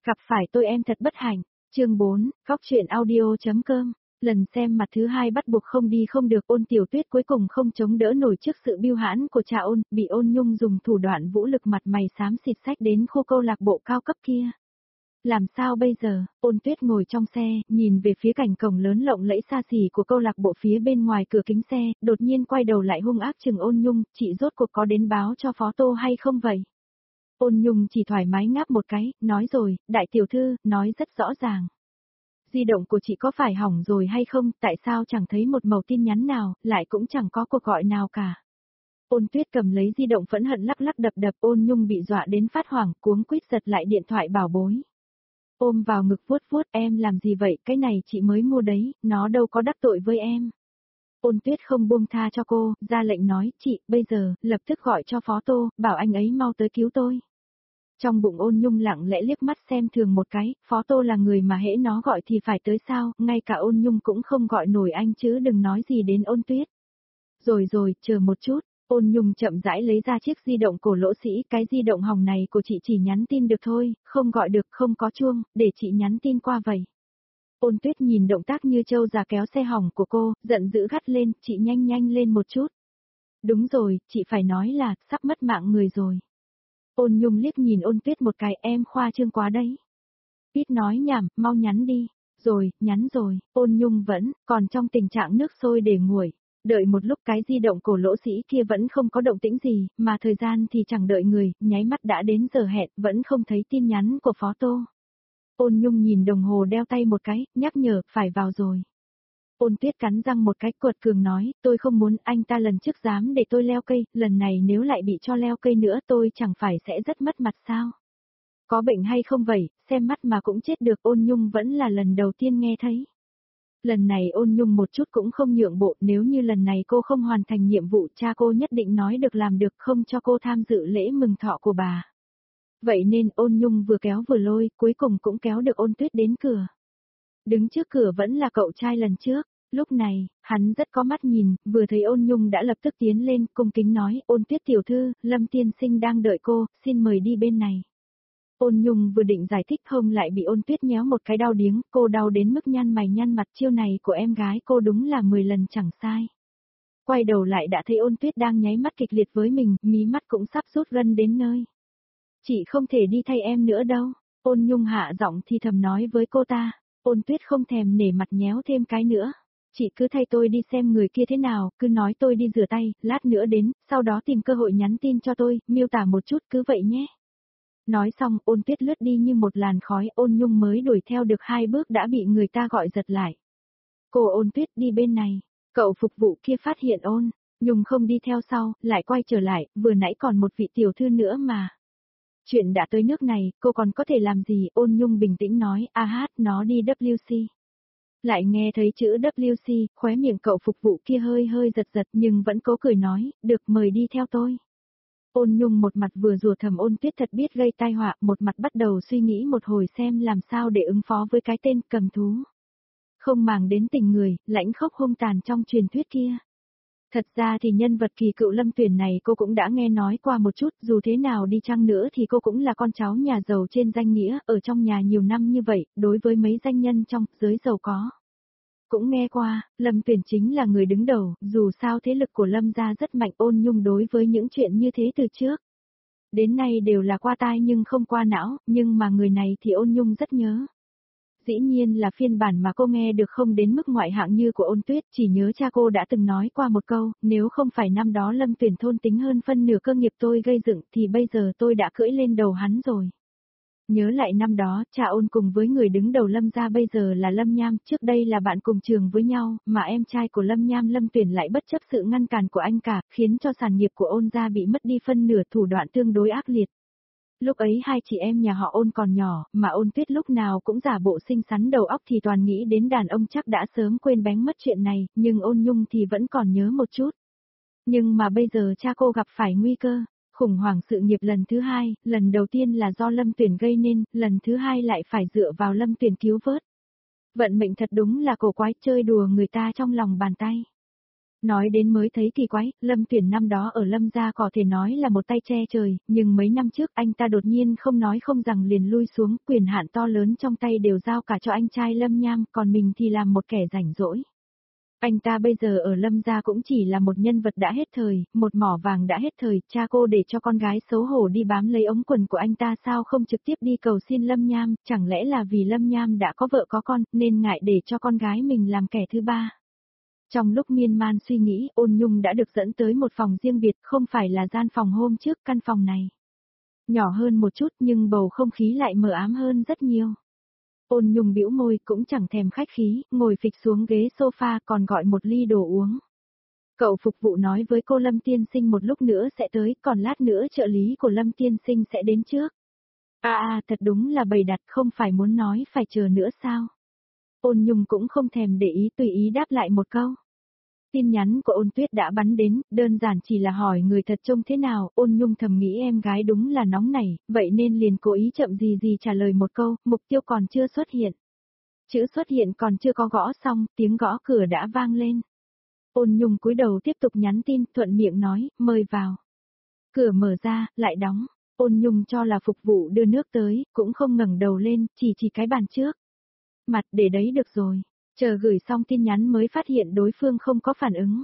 Gặp phải tôi em thật bất hạnh. Chương 4, góc truyện audio.com. Lần xem mặt thứ hai bắt buộc không đi không được, Ôn Tiểu Tuyết cuối cùng không chống đỡ nổi trước sự bưu hãn của cha Ôn, bị Ôn Nhung dùng thủ đoạn vũ lực mặt mày xám xịt xách đến khu câu lạc bộ cao cấp kia. Làm sao bây giờ? Ôn Tuyết ngồi trong xe, nhìn về phía cảnh cổng lớn lộng lẫy xa xỉ của câu lạc bộ phía bên ngoài cửa kính xe, đột nhiên quay đầu lại hung ác chừng Ôn Nhung, chị rốt cuộc có đến báo cho Phó Tô hay không vậy? Ôn Nhung chỉ thoải mái ngáp một cái, nói rồi, đại tiểu thư, nói rất rõ ràng. Di động của chị có phải hỏng rồi hay không, tại sao chẳng thấy một mẩu tin nhắn nào, lại cũng chẳng có cuộc gọi nào cả. Ôn Tuyết cầm lấy di động phẫn hận lắc lắc đập đập, Ôn Nhung bị dọa đến phát hoảng, cuống quýt giật lại điện thoại bảo bối. Ôm vào ngực vuốt vuốt, em làm gì vậy, cái này chị mới mua đấy, nó đâu có đắc tội với em. Ôn Tuyết không buông tha cho cô, ra lệnh nói, chị, bây giờ, lập tức gọi cho Phó Tô, bảo anh ấy mau tới cứu tôi. Trong bụng Ôn Nhung lặng lẽ liếc mắt xem thường một cái, Phó Tô là người mà hễ nó gọi thì phải tới sao, ngay cả Ôn Nhung cũng không gọi nổi anh chứ đừng nói gì đến Ôn Tuyết. Rồi, chờ một chút, Ôn Nhung chậm rãi lấy ra chiếc di động cổ lỗ sĩ, cái di động hỏng này của chị chỉ nhắn tin được thôi, không gọi được, không có chuông, để chị nhắn tin qua vậy. Ôn Tuyết nhìn động tác như trâu già kéo xe hỏng của cô, giận dữ gắt lên, chị nhanh lên một chút. Đúng rồi, chị phải nói là, sắp mất mạng người rồi. Ôn Nhung liếc nhìn Ôn Tuyết một cái, em khoa trương quá đấy. Ít nói nhảm, mau nhắn đi. Rồi, nhắn rồi, Ôn Nhung vẫn còn trong tình trạng nước sôi để nguội. Đợi một lúc cái di động cổ lỗ sĩ kia vẫn không có động tĩnh gì, mà thời gian thì chẳng đợi người, nháy mắt đã đến giờ hẹn, vẫn không thấy tin nhắn của Phó Tô. Ôn Nhung nhìn đồng hồ đeo tay một cái, nhắc nhở, phải vào rồi. Ôn Tuyết cắn răng một cái, quật cường nói, tôi không muốn, anh ta lần trước dám để tôi leo cây, lần này nếu lại bị cho leo cây nữa tôi chẳng phải sẽ rất mất mặt sao? Có bệnh hay không vậy, xem mắt mà cũng chết được, Ôn Nhung vẫn là lần đầu tiên nghe thấy. Lần này Ôn Nhung một chút cũng không nhượng bộ, nếu như lần này cô không hoàn thành nhiệm vụ, cha cô nhất định nói được làm được, không cho cô tham dự lễ mừng thọ của bà. Vậy nên Ôn Nhung vừa kéo vừa lôi, cuối cùng cũng kéo được Ôn Tuyết đến cửa. Đứng trước cửa vẫn là cậu trai lần trước, lúc này, hắn rất có mắt nhìn, vừa thấy Ôn Nhung đã lập tức tiến lên, cung kính nói, Ôn Tuyết tiểu thư, Lâm tiên sinh đang đợi cô, xin mời đi bên này. Ôn Nhung vừa định giải thích không lại bị Ôn Tuyết nhéo một cái đau điếng, cô đau đến mức nhăn mày nhăn mặt, chiêu này của em gái cô đúng là 10 lần chẳng sai. Quay đầu lại đã thấy Ôn Tuyết đang nháy mắt kịch liệt với mình, mí mắt cũng sắp rút gân đến nơi. Chị không thể đi thay em nữa đâu, Ôn Nhung hạ giọng thì thầm nói với cô ta. Ôn Tuyết không thèm nể mặt nhéo thêm cái nữa. Chị cứ thay tôi đi xem người kia thế nào, cứ nói tôi đi rửa tay, lát nữa đến, sau đó tìm cơ hội nhắn tin cho tôi, miêu tả một chút cứ vậy nhé. Nói xong, Ôn Tuyết lướt đi như một làn khói, Ôn Nhung mới đuổi theo được 2 bước đã bị người ta gọi giật lại. Cô Ôn Tuyết đi bên này, cậu phục vụ kia phát hiện Ôn Nhung không đi theo sau, lại quay trở lại, vừa nãy còn một vị tiểu thư nữa mà. Chuyện đã tới nước này, cô còn có thể làm gì, Ôn Nhung bình tĩnh nói, nó đi WC. Lại nghe thấy chữ WC, khóe miệng cậu phục vụ kia hơi giật nhưng vẫn cố cười nói, được mời đi theo tôi. Ôn Nhung một mặt vừa rủa thầm Ôn Tuyết thật biết gây tai họa, một mặt bắt đầu suy nghĩ một hồi xem làm sao để ứng phó với cái tên cầm thú. Không màng đến tình người, lãnh khốc hung tàn trong truyền thuyết kia. Thật ra thì nhân vật kỳ cựu Lâm Tuyển này cô cũng đã nghe nói qua một chút, dù thế nào đi chăng nữa thì cô cũng là con cháu nhà giàu trên danh nghĩa, ở trong nhà nhiều năm như vậy, đối với mấy danh nhân trong giới giàu có. Cũng nghe qua, Lâm Tuyển chính là người đứng đầu, dù sao thế lực của Lâm gia rất mạnh, Ôn Nhung đối với những chuyện như thế từ trước. Đến nay đều là qua tai nhưng không qua não, nhưng mà người này thì Ôn Nhung rất nhớ. Dĩ nhiên là phiên bản mà cô nghe được không đến mức ngoại hạng như của Ôn Tuyết, chỉ nhớ cha cô đã từng nói qua một câu, nếu không phải năm đó Lâm Tuyển thôn tính hơn phân nửa cơ nghiệp tôi gây dựng thì bây giờ tôi đã cưỡi lên đầu hắn rồi. Nhớ lại năm đó, cha Ôn cùng với người đứng đầu Lâm gia bây giờ là Lâm Nham, trước đây là bạn cùng trường với nhau, mà em trai của Lâm Nham Lâm Tuyển lại bất chấp sự ngăn cản của anh cả, khiến cho sản nghiệp của Ôn gia bị mất đi phân nửa, thủ đoạn tương đối ác liệt. Lúc ấy hai chị em nhà họ Ôn còn nhỏ, mà Ôn Tuyết lúc nào cũng giả bộ xinh xắn, đầu óc thì toàn nghĩ đến đàn ông, chắc đã sớm quên bén mất chuyện này, nhưng Ôn Nhung thì vẫn còn nhớ một chút. Nhưng mà bây giờ cha cô gặp phải nguy cơ, khủng hoảng sự nghiệp lần thứ hai, lần đầu tiên là do Lâm Tuyển gây nên, lần thứ hai lại phải dựa vào Lâm Tuyển cứu vớt. Vận mệnh thật đúng là cổ quái, chơi đùa người ta trong lòng bàn tay. Nói đến mới thấy kỳ quái, Lâm Tuyển năm đó ở Lâm gia có thể nói là một tay che trời, nhưng mấy năm trước anh ta đột nhiên không nói không rằng liền lui xuống, quyền hạn to lớn trong tay đều giao cả cho anh trai Lâm Nham, còn mình thì làm một kẻ rảnh rỗi. Anh ta bây giờ ở Lâm gia cũng chỉ là một nhân vật đã hết thời, một mỏ vàng đã hết thời, cha cô để cho con gái xấu hổ đi bám lấy ống quần của anh ta sao không trực tiếp đi cầu xin Lâm Nham, chẳng lẽ là vì Lâm Nham đã có vợ có con, nên ngại để cho con gái mình làm kẻ thứ ba. Trong lúc miên man suy nghĩ, Ôn Nhung đã được dẫn tới một phòng riêng biệt, không phải là gian phòng hôm trước, căn phòng này. Nhỏ hơn một chút nhưng bầu không khí lại mờ ám hơn rất nhiều. Ôn Nhung bĩu môi cũng chẳng thèm khách khí, ngồi phịch xuống ghế sofa còn gọi một ly đồ uống. Cậu phục vụ nói với cô Lâm tiên sinh một lúc nữa sẽ tới, còn lát nữa trợ lý của Lâm tiên sinh sẽ đến trước. Thật đúng là bày đặt, không phải muốn nói phải chờ nữa sao? Ôn Nhung cũng không thèm để ý, tùy ý đáp lại một câu. Tin nhắn của Ôn Tuyết đã bắn đến, đơn giản chỉ là hỏi người thật trông thế nào, Ôn Nhung thầm nghĩ em gái đúng là nóng nảy, vậy nên liền cố ý chậm gì trả lời một câu, mục tiêu còn chưa xuất hiện. Chữ xuất hiện còn chưa có gõ xong, tiếng gõ cửa đã vang lên. Ôn Nhung cúi đầu tiếp tục nhắn tin, thuận miệng nói, mời vào. Cửa mở ra, lại đóng, Ôn Nhung cho là phục vụ đưa nước tới, cũng không ngẩng đầu lên, chỉ cái bàn trước. Mặt để đấy được rồi. Chờ gửi xong tin nhắn mới phát hiện đối phương không có phản ứng.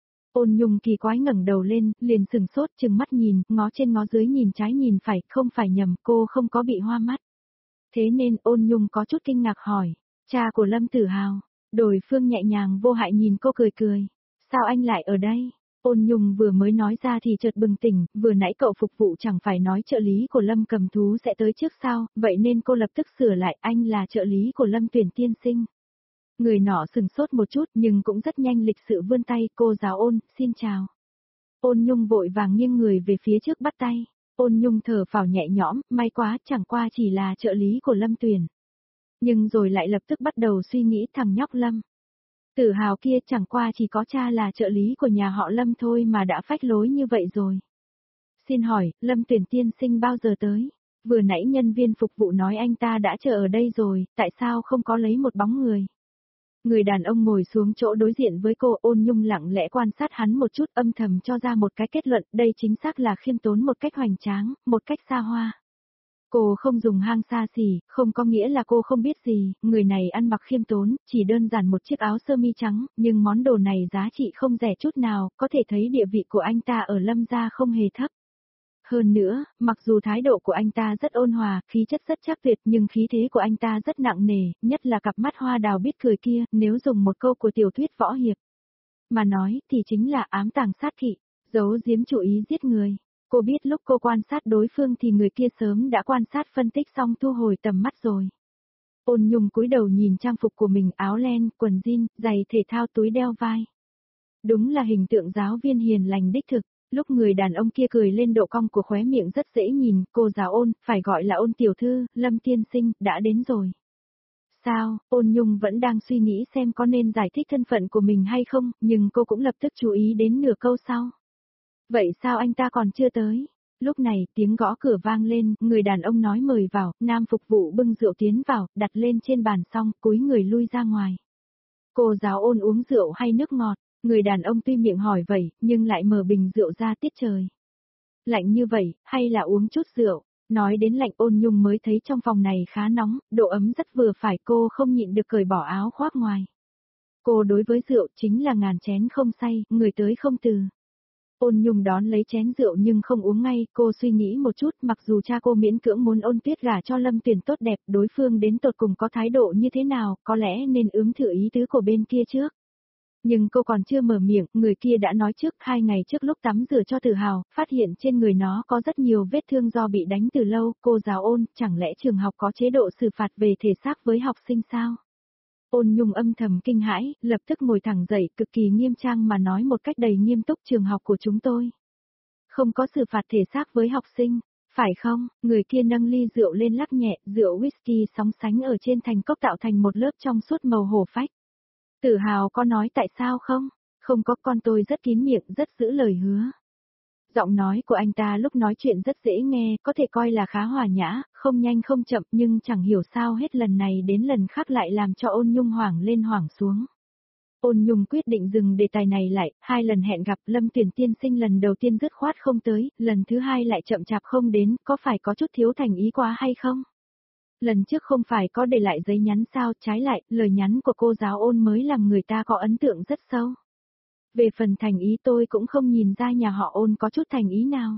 Ôn Nhung kỳ quái ngẩng đầu lên, liền sừng sốt chừng mắt nhìn, ngó trên ngó dưới nhìn trái nhìn phải, không phải nhầm, cô không có bị hoa mắt. Thế nên Ôn Nhung có chút kinh ngạc hỏi, cha của Lâm Tử Hào. Đối phương nhẹ nhàng vô hại nhìn cô cười cười. Sao anh lại ở đây? Ôn Nhung vừa mới nói ra thì chợt bừng tỉnh, vừa nãy cậu phục vụ chẳng phải nói trợ lý của Lâm Cầm Thú sẽ tới trước sao, vậy nên cô lập tức sửa lại, anh là trợ lý của Lâm Tuyển tiên sinh. Người nọ sừng sốt một chút nhưng cũng rất nhanh lịch sự vươn tay, cô giáo Ôn, xin chào. Ôn Nhung vội vàng nghiêng người về phía trước bắt tay. Ôn Nhung thở phào nhẹ nhõm, may quá, chẳng qua chỉ là trợ lý của Lâm Tuyển. Nhưng rồi lại lập tức bắt đầu suy nghĩ thằng nhóc Lâm. Tử Hào kia chẳng qua chỉ có cha là trợ lý của nhà họ Lâm thôi mà đã phách lối như vậy rồi. Xin hỏi, Lâm Tuyển tiên sinh bao giờ tới? Vừa nãy nhân viên phục vụ nói anh ta đã chờ ở đây rồi, tại sao không có lấy một bóng người? Người đàn ông ngồi xuống chỗ đối diện với cô, Ôn Nhung lặng lẽ quan sát hắn một chút, âm thầm cho ra một cái kết luận, đây chính xác là khiêm tốn một cách hoành tráng, một cách xa hoa. Cô không dùng hang xa xỉ, không có nghĩa là cô không biết gì, người này ăn mặc khiêm tốn, chỉ đơn giản một chiếc áo sơ mi trắng, nhưng món đồ này giá trị không rẻ chút nào, có thể thấy địa vị của anh ta ở Lâm gia không hề thấp. Hơn nữa, mặc dù thái độ của anh ta rất ôn hòa, khí chất rất chắc tuyệt nhưng khí thế của anh ta rất nặng nề, nhất là cặp mắt hoa đào biết cười kia, nếu dùng một câu của tiểu thuyết võ hiệp. Mà nói thì chính là ám tàng sát kỵ, giấu giếm chủ ý giết người. Cô biết lúc cô quan sát đối phương thì người kia sớm đã quan sát phân tích xong thu hồi tầm mắt rồi. Ôn Nhung cúi đầu nhìn trang phục của mình, áo len, quần jean, giày thể thao, túi đeo vai. Đúng là hình tượng giáo viên hiền lành đích thực. Lúc người đàn ông kia cười lên độ cong của khóe miệng rất dễ nhìn, cô giáo Ôn, phải gọi là Ôn tiểu thư, Lâm tiên sinh, đã đến rồi. Sao, Ôn Nhung vẫn đang suy nghĩ xem có nên giải thích thân phận của mình hay không, nhưng cô cũng lập tức chú ý đến nửa câu sau. Vậy sao anh ta còn chưa tới? Lúc này tiếng gõ cửa vang lên, người đàn ông nói mời vào, nam phục vụ bưng rượu tiến vào, đặt lên trên bàn xong, cúi người lui ra ngoài. Cô giáo Ôn uống rượu hay nước ngọt? Người đàn ông tuy miệng hỏi vậy, nhưng lại mở bình rượu ra tiết trời. Lạnh như vậy, hay là uống chút rượu? Nói đến lạnh, Ôn Nhung mới thấy trong phòng này khá nóng, độ ấm rất vừa phải, cô không nhịn được cởi bỏ áo khoác ngoài. Cô đối với rượu chính là ngàn chén không say, người tới không từ. Ôn Nhung đón lấy chén rượu nhưng không uống ngay, cô suy nghĩ một chút, mặc dù cha cô miễn cưỡng muốn Ôn Tuyết gả cho Lâm Tuyển tốt đẹp, đối phương đến tột cùng có thái độ như thế nào, có lẽ nên ướm thử ý tứ của bên kia trước. Nhưng cô còn chưa mở miệng, người kia đã nói trước, 2 ngày trước lúc tắm rửa cho Tử Hào, phát hiện trên người nó có rất nhiều vết thương do bị đánh từ lâu, cô giáo Ôn, chẳng lẽ trường học có chế độ xử phạt về thể xác với học sinh sao? Ôn Nhung âm thầm kinh hãi, lập tức ngồi thẳng dậy, cực kỳ nghiêm trang mà nói một cách đầy nghiêm túc, trường học của chúng tôi không có xử phạt thể xác với học sinh, phải không? Người kia nâng ly rượu lên lắc nhẹ, rượu whisky sóng sánh ở trên thành cốc tạo thành một lớp trong suốt màu hổ phách. Tử Hào có nói tại sao không? Không có, con tôi rất kín miệng, rất giữ lời hứa. Giọng nói của anh ta lúc nói chuyện rất dễ nghe, có thể coi là khá hòa nhã, không nhanh không chậm, nhưng chẳng hiểu sao hết lần này đến lần khác lại làm cho Ôn Nhung hoảng lên hoảng xuống. Ôn Nhung quyết định dừng đề tài này lại, 2 lần hẹn gặp Lâm Tuyển tiên sinh lần đầu tiên dứt khoát không tới, lần thứ 2 lại chậm chạp không đến, có phải có chút thiếu thành ý quá hay không? Lần trước không phải có để lại giấy nhắn sao, trái lại, lời nhắn của cô giáo Ôn mới làm người ta có ấn tượng rất sâu. Về phần thành ý tôi cũng không nhìn ra nhà họ Ôn có chút thành ý nào.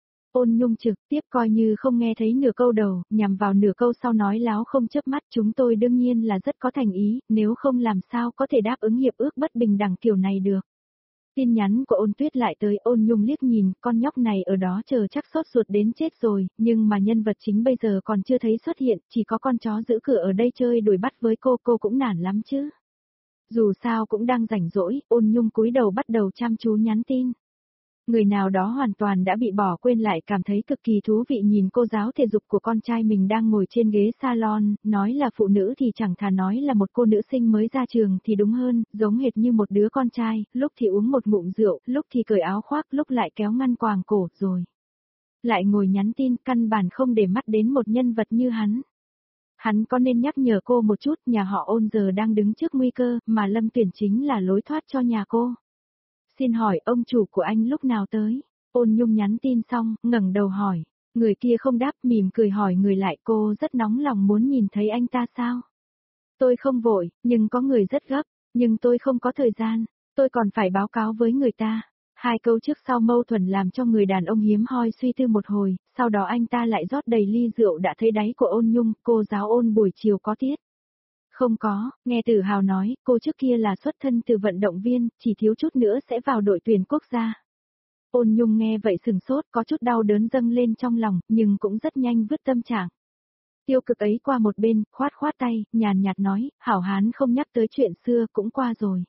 Ôn Nhung trực tiếp coi như không nghe thấy nửa câu đầu, nhằm vào nửa câu sau nói láo không chớp mắt, chúng tôi đương nhiên là rất có thành ý, nếu không làm sao có thể đáp ứng hiệp ước bất bình đẳng kiểu này được. Tin nhắn của Ôn Tuyết lại tới, Ôn Nhung liếc nhìn, con nhóc này ở đó chờ chắc sốt ruột đến chết rồi, nhưng mà nhân vật chính bây giờ còn chưa thấy xuất hiện, chỉ có con chó giữ cửa ở đây chơi đuổi bắt với cô cũng nản lắm chứ. Dù sao cũng đang rảnh rỗi, Ôn Nhung cúi đầu bắt đầu chăm chú nhắn tin. Người nào đó hoàn toàn đã bị bỏ quên lại cảm thấy cực kỳ thú vị nhìn cô giáo thể dục của con trai mình đang ngồi trên ghế salon, nói là phụ nữ thì chẳng thà nói là một cô nữ sinh mới ra trường thì đúng hơn, giống hệt như một đứa con trai, lúc thì uống một ngụm rượu, lúc thì cởi áo khoác, lúc lại kéo ngăn quàng cổ rồi. Lại ngồi nhắn tin căn bản không để mắt đến một nhân vật như hắn. Hắn có nên nhắc nhở cô một chút, nhà họ Ôn giờ đang đứng trước nguy cơ, mà Lâm Tuyển chính là lối thoát cho nhà cô. Xin hỏi ông chủ của anh lúc nào tới? Ôn Nhung nhắn tin xong, ngẩng đầu hỏi. Người kia không đáp, mỉm cười hỏi người lại, cô rất nóng lòng muốn nhìn thấy anh ta sao? Tôi không vội, nhưng có người rất gấp, nhưng tôi không có thời gian, tôi còn phải báo cáo với người ta. 2 câu trước sau mâu thuẫn làm cho người đàn ông hiếm hoi suy tư một hồi, sau đó anh ta lại rót đầy ly rượu đã thấy đáy của Ôn Nhung, cô giáo Ôn buổi chiều có tiết. Không có, nghe Tử Hào nói, cô trước kia là xuất thân từ vận động viên, chỉ thiếu chút nữa sẽ vào đội tuyển quốc gia. Ôn Nhung nghe vậy sừng sốt, có chút đau đớn dâng lên trong lòng, nhưng cũng rất nhanh vứt tâm trạng. Tiêu cực ấy qua một bên, khoát khoát tay, nhàn nhạt nói, hảo hán không nhắc tới chuyện xưa, cũng qua rồi.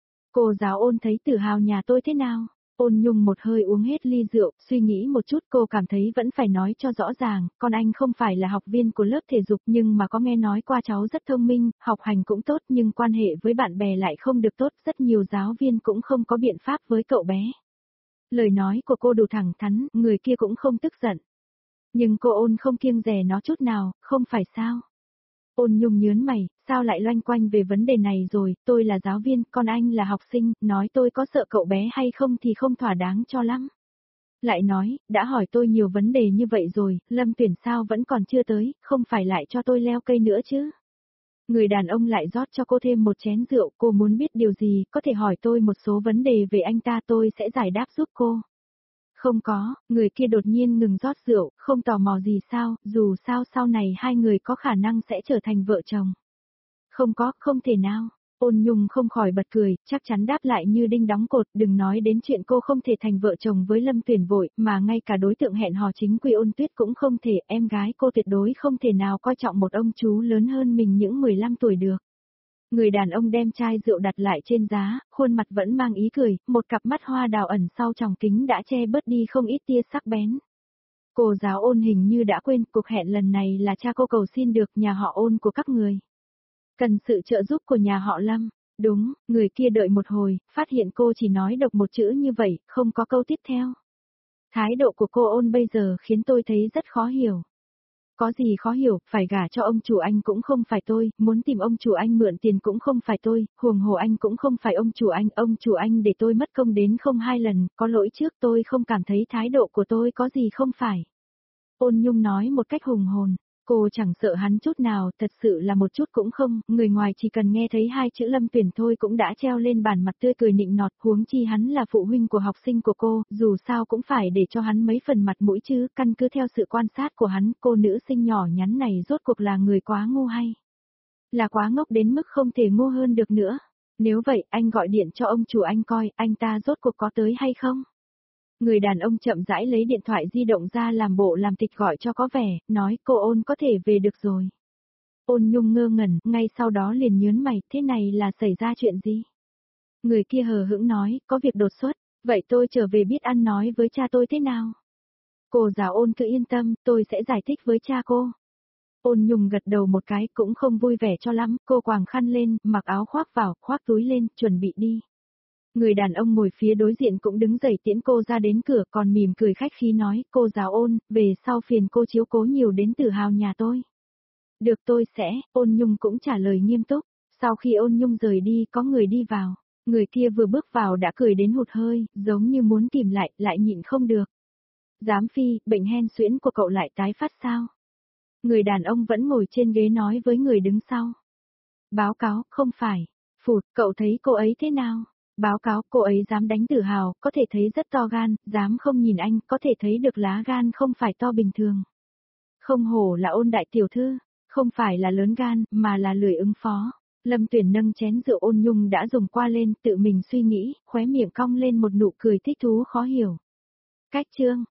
Cô giáo Ôn thấy Tử Hào nhà tôi thế nào? Ôn Nhung một hơi uống hết ly rượu, suy nghĩ một chút cô cảm thấy vẫn phải nói cho rõ ràng, con anh không phải là học viên của lớp thể dục nhưng mà có nghe nói qua cháu rất thông minh, học hành cũng tốt nhưng quan hệ với bạn bè lại không được tốt, rất nhiều giáo viên cũng không có biện pháp với cậu bé. Lời nói của cô đủ thẳng thắn, người kia cũng không tức giận. Nhưng cô Ôn không kiêng dè nó chút nào, không phải sao? Ôn Nhung nhớn mày, sao lại loanh quanh về vấn đề này rồi, tôi là giáo viên, con anh là học sinh, nói tôi có sợ cậu bé hay không thì không thỏa đáng cho lắm. Lại nói, đã hỏi tôi nhiều vấn đề như vậy rồi, Lâm Tuyển sao vẫn còn chưa tới, không phải lại cho tôi leo cây nữa chứ. Người đàn ông lại rót cho cô thêm một chén rượu, cô muốn biết điều gì, có thể hỏi tôi một số vấn đề về anh ta tôi sẽ giải đáp giúp cô. Không có, người kia đột nhiên ngừng rót rượu, không tò mò gì sao, dù sao sau này hai người có khả năng sẽ trở thành vợ chồng. Không có, không thể nào. Ôn Nhung không khỏi bật cười, chắc chắn đáp lại như đinh đóng cột, đừng nói đến chuyện cô không thể thành vợ chồng với Lâm Tuyển vội, mà ngay cả đối tượng hẹn hò chính quy Ôn Tuyết cũng không thể, em gái cô tuyệt đối không thể nào coi trọng một ông chú lớn hơn mình những 15 tuổi được. Người đàn ông đem chai rượu đặt lại trên giá, khuôn mặt vẫn mang ý cười, một cặp mắt hoa đào ẩn sau tròng kính đã che bớt đi không ít tia sắc bén. Cô giáo Ôn hình như đã quên, cuộc hẹn lần này là cha cô cầu xin được nhà họ Ôn của các người. Cần sự trợ giúp của nhà họ Lâm. Đúng, người kia đợi một hồi, phát hiện cô chỉ nói độc một chữ như vậy, không có câu tiếp theo. Thái độ của cô Ôn bây giờ khiến tôi thấy rất khó hiểu. Có gì khó hiểu, phải gả cho ông chủ anh cũng không phải tôi, muốn tìm ông chủ anh mượn tiền cũng không phải tôi, huống hồ anh cũng không phải ông chủ anh để tôi mất công đến không 2 lần, có lỗi trước tôi không cảm thấy thái độ của tôi có gì không phải. Ôn Nhung nói một cách hùng hồn, cô chẳng sợ hắn chút nào, thật sự là một chút cũng không, người ngoài chỉ cần nghe thấy 2 chữ Lâm Tuyển thôi cũng đã treo lên bàn mặt tươi cười nịnh nọt, huống chi hắn là phụ huynh của học sinh của cô, dù sao cũng phải để cho hắn mấy phần mặt mũi chứ, căn cứ theo sự quan sát của hắn, cô nữ sinh nhỏ nhắn này rốt cuộc là người quá ngu hay? Là quá ngốc đến mức không thể ngu hơn được nữa. Nếu vậy, anh gọi điện cho ông chủ anh coi, anh ta rốt cuộc có tới hay không? Người đàn ông chậm rãi lấy điện thoại di động ra làm bộ làm tịch gọi cho có vẻ, nói cô Ôn có thể về được rồi. Ôn Nhung ngơ ngẩn, ngay sau đó liền nhớn mày, thế này là xảy ra chuyện gì? Người kia hờ hững nói, có việc đột xuất, vậy tôi trở về biết ăn nói với cha tôi thế nào? Cô giáo Ôn cứ yên tâm, tôi sẽ giải thích với cha cô. Ôn Nhung gật đầu một cái cũng không vui vẻ cho lắm, cô quàng khăn lên, mặc áo khoác vào, khoác túi lên, chuẩn bị đi. Người đàn ông ngồi phía đối diện cũng đứng dậy tiễn cô ra đến cửa còn mỉm cười khách khí nói, cô giáo Ôn, về sau phiền cô chiếu cố nhiều đến Tử Hào nhà tôi. Được tôi sẽ, Ôn Nhung cũng trả lời nghiêm túc, Sau khi Ôn Nhung rời đi, có người đi vào. Người kia vừa bước vào đã cười đến hụt hơi, giống như muốn tìm lại nhịn không được. Giám phi, bệnh hen suyễn của cậu lại tái phát sao? Người đàn ông vẫn ngồi trên ghế nói với người đứng sau. Báo cáo, không phải. Phụt, cậu thấy cô ấy thế nào? Báo cáo, cô ấy dám đánh Tử Hào, có thể thấy rất to gan, dám không nhìn anh, có thể thấy được lá gan không phải to bình thường. Không hổ là Ôn đại tiểu thư, không phải là lớn gan, mà là lười ứng phó. Lâm Tuyển nâng chén rượu Ôn Nhung đã dùng qua lên, tự mình suy nghĩ, khóe miệng cong lên một nụ cười thích thú khó hiểu. Cách chương